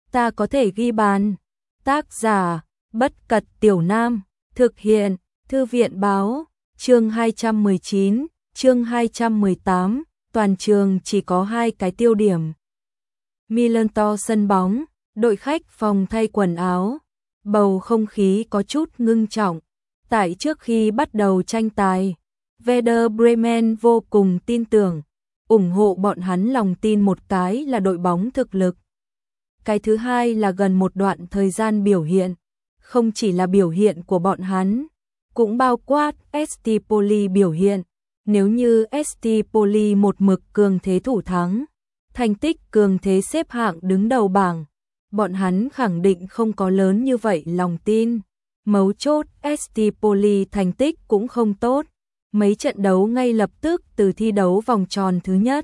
ta có thể ghi bàn. Tác giả, Bất Cật Tiểu Nam, thực hiện, Thư viện báo, chương 219, chương 218, toàn trường chỉ có 2 cái tiêu điểm. Milanto sân bóng, đội khách phòng thay quần áo, bầu không khí có chút ngưng trọng. Tại trước khi bắt đầu tranh tài, Werder Bremen vô cùng tin tưởng, ủng hộ bọn hắn lòng tin một cái là đội bóng thực lực. Cái thứ hai là gần một đoạn thời gian biểu hiện, không chỉ là biểu hiện của bọn hắn, cũng bao quát ST Poli biểu hiện. Nếu như ST Poli một mực cường thế thủ thắng, thành tích cường thế xếp hạng đứng đầu bảng, bọn hắn khẳng định không có lớn như vậy lòng tin. Mấu chốt ST Poli thành tích cũng không tốt, mấy trận đấu ngay lập tức từ thi đấu vòng tròn thứ nhất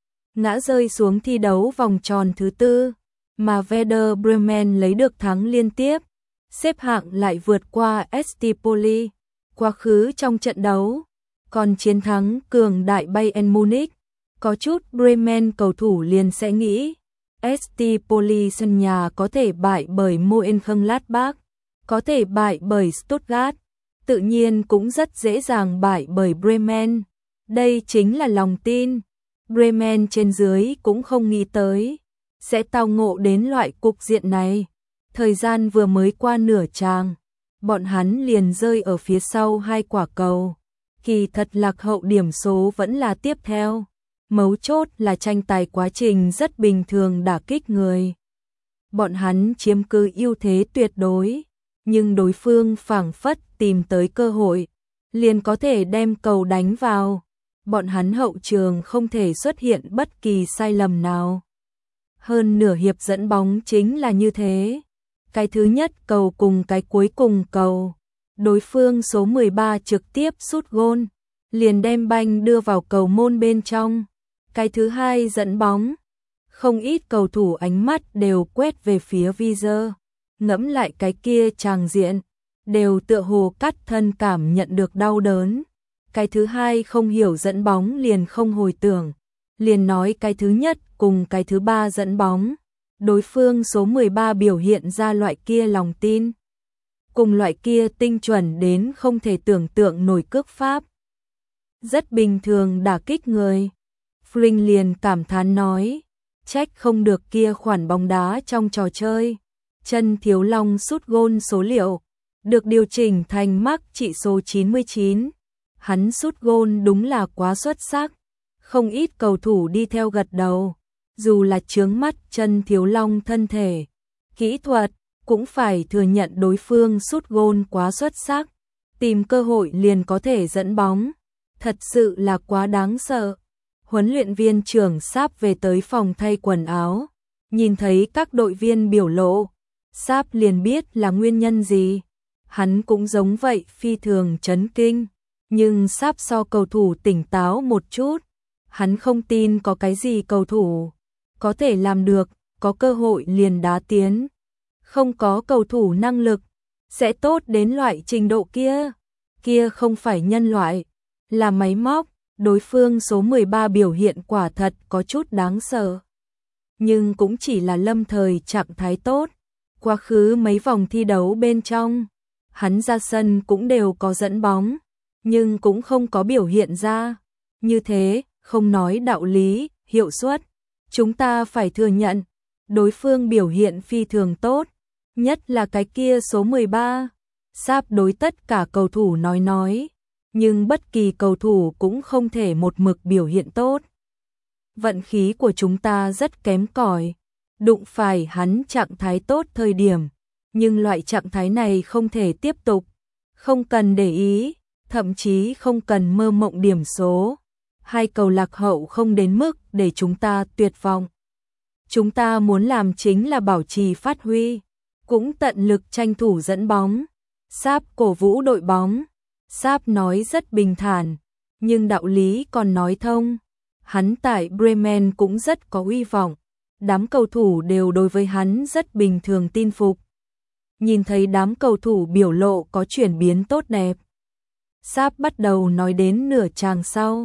ngã rơi xuống thi đấu vòng tròn thứ tư, mà Werder Bremen lấy được thắng liên tiếp, xếp hạng lại vượt qua ST Poli. Quá khứ trong trận đấu, còn chiến thắng cường đại Bayern Munich, có chút Bremen cầu thủ liền sẽ nghĩ ST Poli sân nhà có thể bại bởi Mönchengladbach, có thể bại bởi Stuttgart, tự nhiên cũng rất dễ dàng bại bởi Bremen. Đây chính là lòng tin. Bremen trên dưới cũng không nghĩ tới sẽ tao ngộ đến loại cục diện này. Thời gian vừa mới qua nửa chàng, bọn hắn liền rơi ở phía sau 2 quả cầu. Kỳ thật lạc hậu điểm số vẫn là tiếp theo. Mấu chốt là tranh tài quá trình rất bình thường đả kích người. Bọn hắn chiếm cứ ưu thế tuyệt đối, nhưng đối phương phảng phất tìm tới cơ hội, liền có thể đem cầu đánh vào. Bọn hắn hậu trường không thể xuất hiện bất kỳ sai lầm nào. Hơn nửa hiệp dẫn bóng chính là như thế. Cái thứ nhất cầu cùng cái cuối cùng cầu, đối phương số 13 trực tiếp sút gôn, liền đem banh đưa vào cầu môn bên trong. Cái thứ hai dẫn bóng, không ít cầu thủ ánh mắt đều quét về phía visor, ngẫm lại cái kia tràng diện, đều tựa hồ cắt thân cảm nhận được đau đớn. Cái thứ hai không hiểu dẫn bóng liền không hồi tưởng, liền nói cái thứ nhất cùng cái thứ ba dẫn bóng, đối phương số 13 biểu hiện ra loại kia lòng tin, cùng loại kia tinh chuẩn đến không thể tưởng tượng nổi cước pháp. Rất bình thường đả kích người. Flynn liền cảm thán nói, trách không được kia khoản bóng đá trong trò chơi. Chân Thiếu Long sút gôn số liệu, được điều chỉnh thành mắc trị số 99. Hắn sút gôn đúng là quá xuất sắc. Không ít cầu thủ đi theo gật đầu. Dù là chướng mắt Chân Thiếu Long thân thể, kỹ thuật, cũng phải thừa nhận đối phương sút gôn quá xuất sắc. Tìm cơ hội liền có thể dẫn bóng. Thật sự là quá đáng sợ. Huấn luyện viên trưởng Sáp về tới phòng thay quần áo, nhìn thấy các đội viên biểu lộ, Sáp liền biết là nguyên nhân gì. Hắn cũng giống vậy phi thường chấn kinh, nhưng Sáp so cầu thủ tỉnh táo một chút. Hắn không tin có cái gì cầu thủ có thể làm được, có cơ hội liền đá tiến. Không có cầu thủ năng lực sẽ tốt đến loại trình độ kia. Kia không phải nhân loại, là máy móc. Đối phương số 13 biểu hiện quả thật có chút đáng sợ, nhưng cũng chỉ là lâm thời trạng thái tốt. Quá khứ mấy vòng thi đấu bên trong, hắn ra sân cũng đều có dẫn bóng, nhưng cũng không có biểu hiện ra. Như thế, không nói đạo lý, hiệu suất, chúng ta phải thừa nhận, đối phương biểu hiện phi thường tốt, nhất là cái kia số 13. Sáp đối tất cả cầu thủ nói. Nhưng bất kỳ cầu thủ cũng không thể một mực biểu hiện tốt. Vận khí của chúng ta rất kém cỏi, đụng phải hắn trạng thái tốt thời điểm, nhưng loại trạng thái này không thể tiếp tục, không cần để ý, thậm chí không cần mơ mộng điểm số. 2 cầu lạc hậu không đến mức để chúng ta tuyệt vọng. Chúng ta muốn làm chính là bảo trì phát huy, cũng tận lực tranh thủ dẫn bóng. Sáp cổ vũ đội bóng. Sáp nói rất bình thản, nhưng đạo lý còn nói thông. Hắn tại Bremen cũng rất có uy vọng, đám cầu thủ đều đối với hắn rất bình thường tin phục. Nhìn thấy đám cầu thủ biểu lộ có chuyển biến tốt đẹp, Sáp bắt đầu nói đến nửa chàng sau.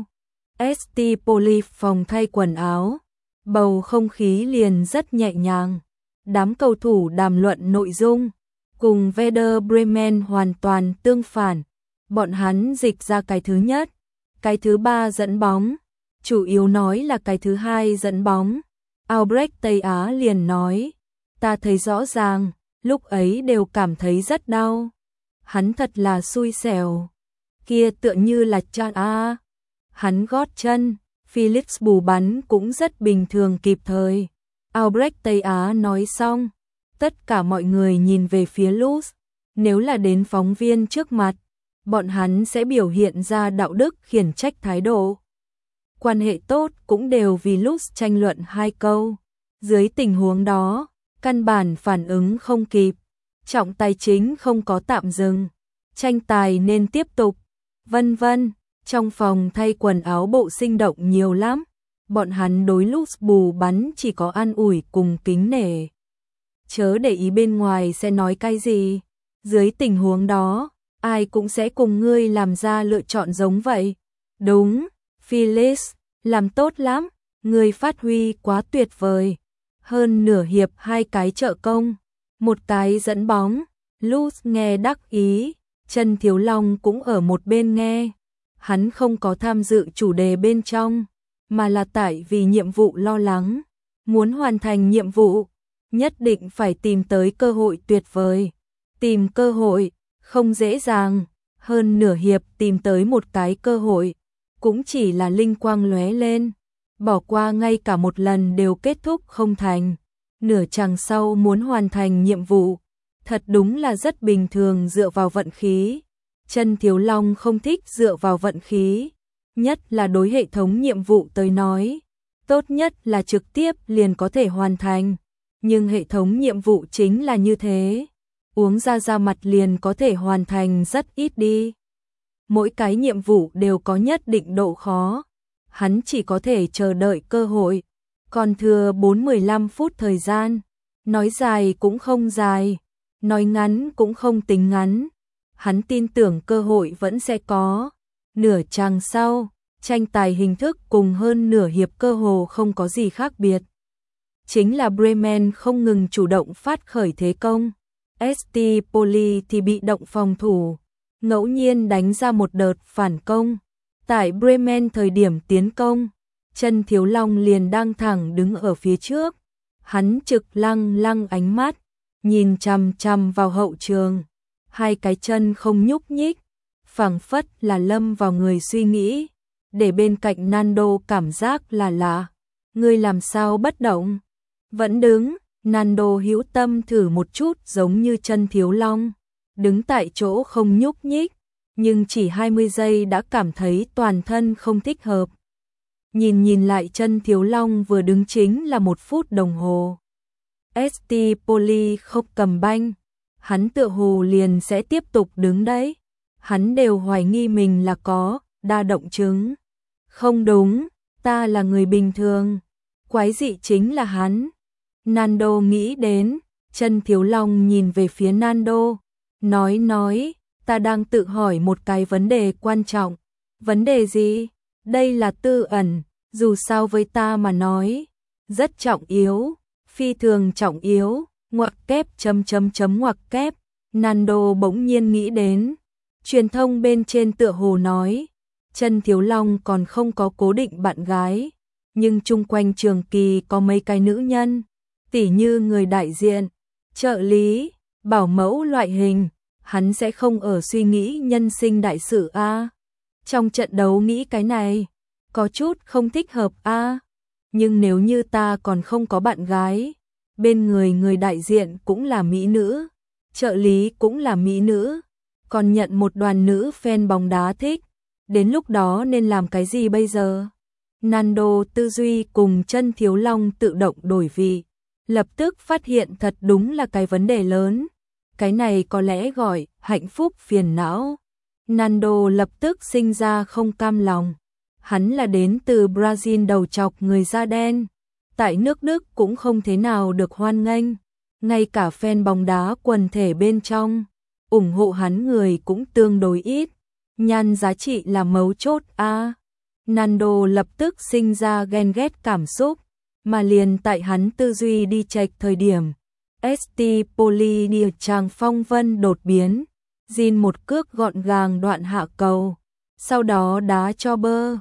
ST Poli phòng thay quần áo, bầu không khí liền rất nhẹ nhàng. đám cầu thủ đàm luận nội dung, cùng Werder Bremen hoàn toàn tương phản. Bọn hắn dịch ra cái thứ nhất, cái thứ ba dẫn bóng, chủ yếu nói là cái thứ hai dẫn bóng. Albrecht Tây Á liền nói, ta thấy rõ ràng, lúc ấy đều cảm thấy rất đau. Hắn thật là xui xẻo. Kia tựa như là cha a. Hắn gót chân, Phillips bù bắn cũng rất bình thường kịp thời. Albrecht Tây Á nói xong, tất cả mọi người nhìn về phía Lutz. Nếu là đến phóng viên trước mặt, bọn hắn sẽ biểu hiện ra đạo đức khiển trách thái độ. Quan hệ tốt cũng đều vì Lutz tranh luận 2 câu. Dưới tình huống đó, căn bản phản ứng không kịp. Trọng tài chính không có tạm dừng. Tranh tài nên tiếp tục. Vân vân, trong phòng thay quần áo bộ sinh động nhiều lắm. Bọn hắn đối Lutz bù bắn chỉ có an ủi cùng kính nể. Chớ để ý bên ngoài sẽ nói cái gì. Dưới tình huống đó, ai cũng sẽ cùng ngươi làm ra lựa chọn giống vậy. Đúng, Phillips, làm tốt lắm, ngươi phát huy quá tuyệt vời. Hơn nửa hiệp 2 cái trợ công, 1 cái dẫn bóng. Lutz nghe đắc ý, Trần Thiếu Long cũng ở một bên nghe. Hắn không có tham dự chủ đề bên trong, mà là tại vì nhiệm vụ lo lắng. Muốn hoàn thành nhiệm vụ, nhất định phải tìm tới cơ hội tuyệt vời. Tìm cơ hội, không dễ dàng. Hơn nửa hiệp tìm tới một cái cơ hội, cũng chỉ là linh quang lóe lên. Bỏ qua ngay cả một lần đều kết thúc không thành. Nửa chặng sau muốn hoàn thành nhiệm vụ, thật đúng là rất bình thường dựa vào vận khí. Trần Thiếu Long không thích dựa vào vận khí, nhất là đối hệ thống nhiệm vụ tới nói. Tốt nhất là trực tiếp liền có thể hoàn thành, nhưng hệ thống nhiệm vụ chính là như thế. Uống ra mặt liền có thể hoàn thành rất ít đi. Mỗi cái nhiệm vụ đều có nhất định độ khó. Hắn chỉ có thể chờ đợi cơ hội. Còn thừa 4-15 phút thời gian. Nói dài cũng không dài, nói ngắn cũng không tính ngắn. Hắn tin tưởng cơ hội vẫn sẽ có. Nửa chặng sau, tranh tài hình thức cùng hơn nửa hiệp cơ hồ không có gì khác biệt. Chính là Bremen không ngừng chủ động phát khởi thế công. ST Poli thì bị động phòng thủ, ngẫu nhiên đánh ra một đợt phản công. Tại Bremen thời điểm tiến công, Trần Thiếu Long liền đang thẳng đứng ở phía trước. Hắn trực lăng ánh mắt, nhìn chằm chằm vào hậu trường. 2 cái chân không nhúc nhích, phảng phất là lâm vào người suy nghĩ. Để bên cạnh Nando cảm giác là lạ. Ngươi làm sao bất động? Vẫn đứng. Nando hữu tâm thử một chút giống như Trần Thiếu Long. Đứng tại chỗ không nhúc nhích, nhưng chỉ 20 giây đã cảm thấy toàn thân không thích hợp. Nhìn lại Trần Thiếu Long vừa đứng chính là 1 phút đồng hồ. ST Poli không cầm banh, hắn tựa hồ liền sẽ tiếp tục đứng đấy. Hắn đều hoài nghi mình là có đa động chứng. Không đúng, ta là người bình thường. Quái dị chính là hắn. Nando nghĩ đến, Trần Thiếu Long nhìn về phía Nando, nói, ta đang tự hỏi một cái vấn đề quan trọng. Vấn đề gì? Đây là tư ẩn, dù sao với ta mà nói, rất trọng yếu, phi thường trọng yếu, ngoặc kép ngoặc kép. Nando bỗng nhiên nghĩ đến, truyền thông bên trên tựa hồ nói, Trần Thiếu Long còn không có cố định bạn gái, nhưng chung quanh Trường Kỳ có mấy cái nữ nhân, tỉ như người đại diện, trợ lý, bảo mẫu loại hình, hắn sẽ không ở suy nghĩ nhân sinh đại sự a. Trong trận đấu nghĩ cái này, có chút không thích hợp a. Nhưng nếu như ta còn không có bạn gái, bên người đại diện cũng là mỹ nữ, trợ lý cũng là mỹ nữ, còn nhận một đoàn nữ fan bóng đá thích, đến lúc đó nên làm cái gì bây giờ? Nando tư duy cùng Trần Thiếu Long tự động đổi vị, lập tức phát hiện thật đúng là cái vấn đề lớn. Cái này có lẽ gọi hạnh phúc phiền não. Nando lập tức sinh ra không cam lòng. Hắn là đến từ Brazil đầu trọc người da đen. Tại nước Đức cũng không thế nào được hoan nghênh. Ngay cả fan bóng đá quần thể bên trong, ủng hộ hắn người cũng tương đối ít. Nhan giá trị là mấu chốt a. Nando lập tức sinh ra ghen ghét cảm xúc, mà liền tại hắn tư duy đi chệch thời điểm, ST Poly Tràng phong vân đột biến, Jin một cước gọn gàng đoạn hạ cầu, sau đó đá cho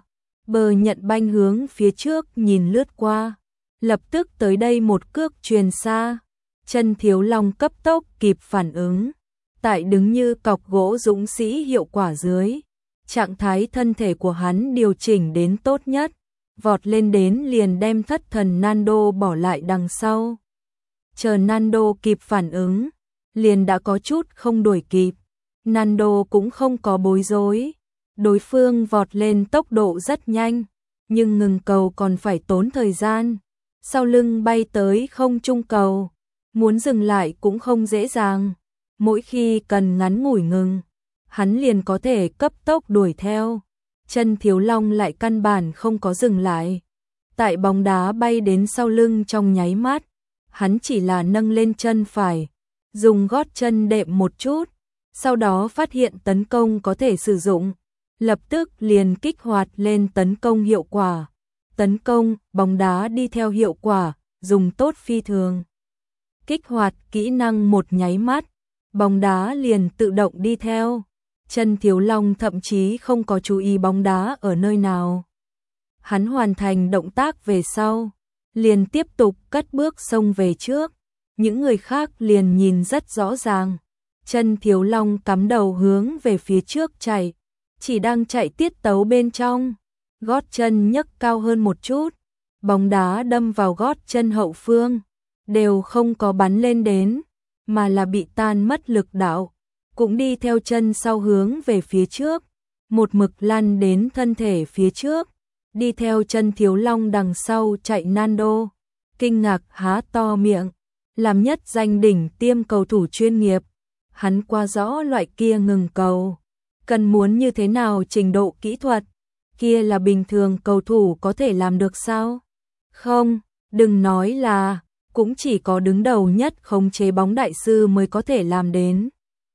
Bơ nhận banh hướng phía trước nhìn lướt qua, lập tức tới đây một cước truyền xa, Chân Thiếu Long cấp tốc kịp phản ứng, tại đứng như cọc gỗ dũng sĩ hiệu quả dưới, trạng thái thân thể của hắn điều chỉnh đến tốt nhất, vọt lên đến liền đem thất thần Nando bỏ lại đằng sau. Chờ Nando kịp phản ứng, liền đã có chút không đuổi kịp. Nando cũng không có bối rối, đối phương vọt lên tốc độ rất nhanh, nhưng ngừng cầu còn phải tốn thời gian. Sau lưng bay tới không trung cầu, muốn dừng lại cũng không dễ dàng. Mỗi khi cần ngắn ngủi ngừng, hắn liền có thể cấp tốc đuổi theo. Chân Thiếu Long lại căn bản không có dừng lại. Tại bóng đá bay đến sau lưng trong nháy mắt, hắn chỉ là nâng lên chân phải, dùng gót chân đệm một chút, sau đó phát hiện tấn công có thể sử dụng, lập tức liền kích hoạt lên tấn công hiệu quả. Tấn công, bóng đá đi theo hiệu quả, dùng tốt phi thường. Kích hoạt kỹ năng một nháy mắt, bóng đá liền tự động đi theo. Chân Thiếu Long thậm chí không có chú ý bóng đá ở nơi nào. Hắn hoàn thành động tác về sau, liền tiếp tục cất bước xông về trước. Những người khác liền nhìn rất rõ ràng. Chân Thiếu Long cắm đầu hướng về phía trước chạy, chỉ đang chạy tiết tấu bên trong. Gót chân nhấc cao hơn một chút, bóng đá đâm vào gót chân hậu phương, đều không có bắn lên đến, mà là bị tan mất lực đạo, cũng đi theo chân sau hướng về phía trước, một mực lăn đến thân thể phía trước, đi theo Chân Thiếu Long đằng sau chạy Nando, kinh ngạc há to miệng, làm nhất danh đỉnh tiêm cầu thủ chuyên nghiệp, hắn qua rõ loại kia ngừng cầu, cần muốn như thế nào trình độ kỹ thuật, kia là bình thường cầu thủ có thể làm được sao? Không, đừng nói là, cũng chỉ có đứng đầu nhất khống chế bóng đại sư mới có thể làm đến.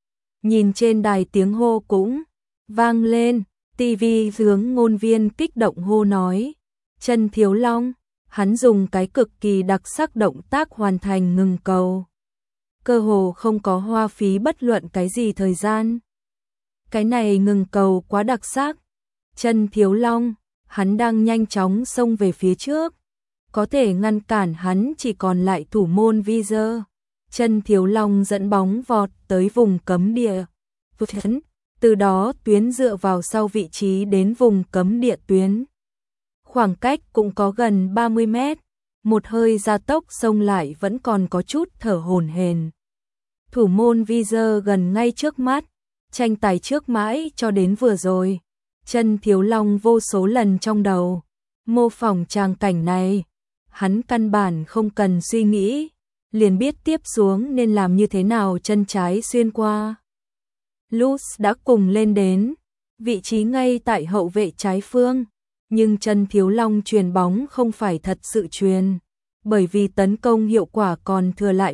Nhìn trên đài tiếng hô cũng vang lên, TV hướng ngôn viên kích động hô nói, Chân Thiếu Long, hắn dùng cái cực kỳ đặc sắc động tác hoàn thành ngừng cầu. Cơ hồ không có hoa phí bất luận cái gì thời gian. Cái này ngừng cầu quá đặc sắc. Chân Thiếu Long, hắn đang nhanh chóng xông về phía trước. Có thể ngăn cản hắn chỉ còn lại thủ môn Vizer. Chân Thiếu Long dẫn bóng vọt tới vùng cấm địa. Từ đó tuyến dựa vào sau vị trí đến vùng cấm địa tuyến. Khoảng cách cũng có gần 30 mét. Một hơi gia tốc xông lại vẫn còn có chút thở hổn hển. Thủ môn Vizer gần ngay trước mắt. Tranh tài trước mãi cho đến vừa rồi. Chân Thiếu Long vô số lần trong đầu mô phỏng tràng cảnh này, hắn căn bản không cần suy nghĩ, liền biết tiếp xuống nên làm như thế nào. Chân trái xuyên qua, Luz đã cùng lên đến, vị trí ngay tại hậu vệ trái phương, nhưng Chân Thiếu Long truyền bóng không phải thật sự truyền, bởi vì tấn công hiệu quả còn thừa lại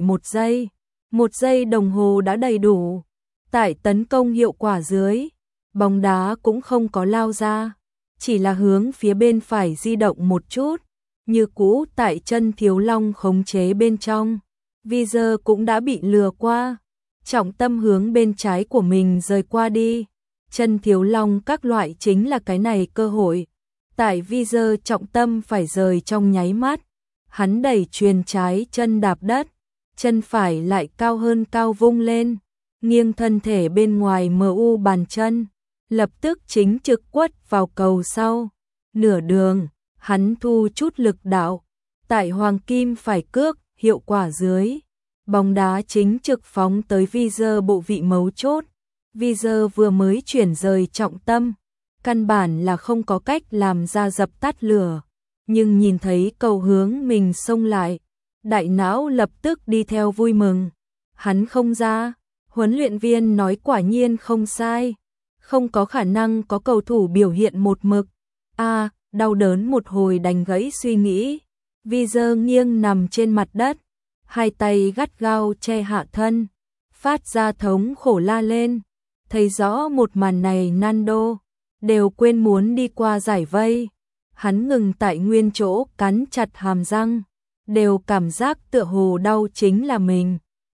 1 giây đồng hồ đã đầy đủ. Tại tấn công hiệu quả dưới, bóng đá cũng không có lao ra, chỉ là hướng phía bên phải di động một chút, như cũ tại Chân Thiếu Long khống chế bên trong. Vizer cũng đã bị lừa qua, trọng tâm hướng bên trái của mình rời qua đi. Chân Thiếu Long các loại chính là cái này cơ hội. Tại Vizer trọng tâm phải rời trong nháy mắt, hắn đẩy chuyền trái chân đạp đất, chân phải lại cao hơn cao vung lên, nghiêng thân thể bên ngoài MU bàn chân, lập tức chính trực quất vào cầu sau. Nửa đường, hắn thu chút lực đạo, tại hoàng kim phải cước hiệu quả dưới, bóng đá chính trực phóng tới Vizer bộ vị mấu chốt. Vizer vừa mới chuyển rời trọng tâm, căn bản là không có cách làm ra dập tắt lửa, nhưng nhìn thấy cầu hướng mình xông lại, đại não lập tức đi theo vui mừng. Hắn không ra, huấn luyện viên nói quả nhiên không sai, không có khả năng có cầu thủ biểu hiện một mực. Đau đớn một hồi đánh gãy suy nghĩ. Vizer nghiêng nằm trên mặt đất, hai tay gắt gao che hạ thân, phát ra thống khổ la lên. Thấy rõ một màn này, Nando đều quên muốn đi qua giải vây. Hắn ngừng tại nguyên chỗ, cắn chặt hàm răng, đều cảm giác tựa hồ đau chính là mình.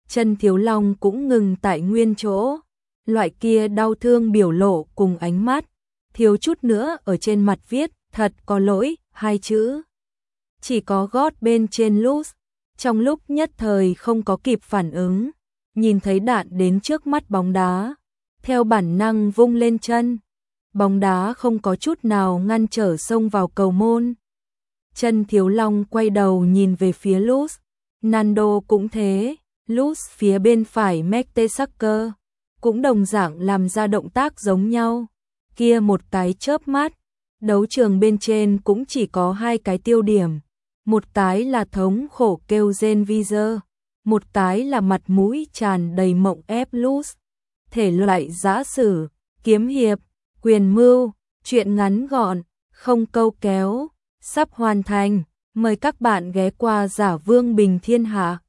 Chân Thiếu Long cũng ngừng tại nguyên chỗ. Loại kia đau thương biểu lộ cùng ánh mắt, thiếu chút nữa ở trên mặt viết, thật có lỗi, hai chữ. Chỉ có gót bên trên Luz, trong lúc nhất thời không có kịp phản ứng, nhìn thấy đạn đến trước mắt bóng đá, theo bản năng vung lên chân. Bóng đá không có chút nào ngăn trở xông vào cầu môn. Chân Thiếu Long quay đầu nhìn về phía Luz, Nando cũng thế, Luz phía bên phải Mertesacker cũng đồng dạng làm ra động tác giống nhau. Kia một cái chớp mắt, đấu trường bên trên cũng chỉ có hai cái tiêu điểm, một cái là thống khổ kêu rên Vizer, một cái là mặt mũi tràn đầy mộng ép Luz. Thể loại giã sử, kiếm hiệp, quyền mưu, truyện ngắn gọn, không câu kéo, sắp hoàn thành. Mời các bạn ghé qua Giả Vương Bình Thiên Hạ.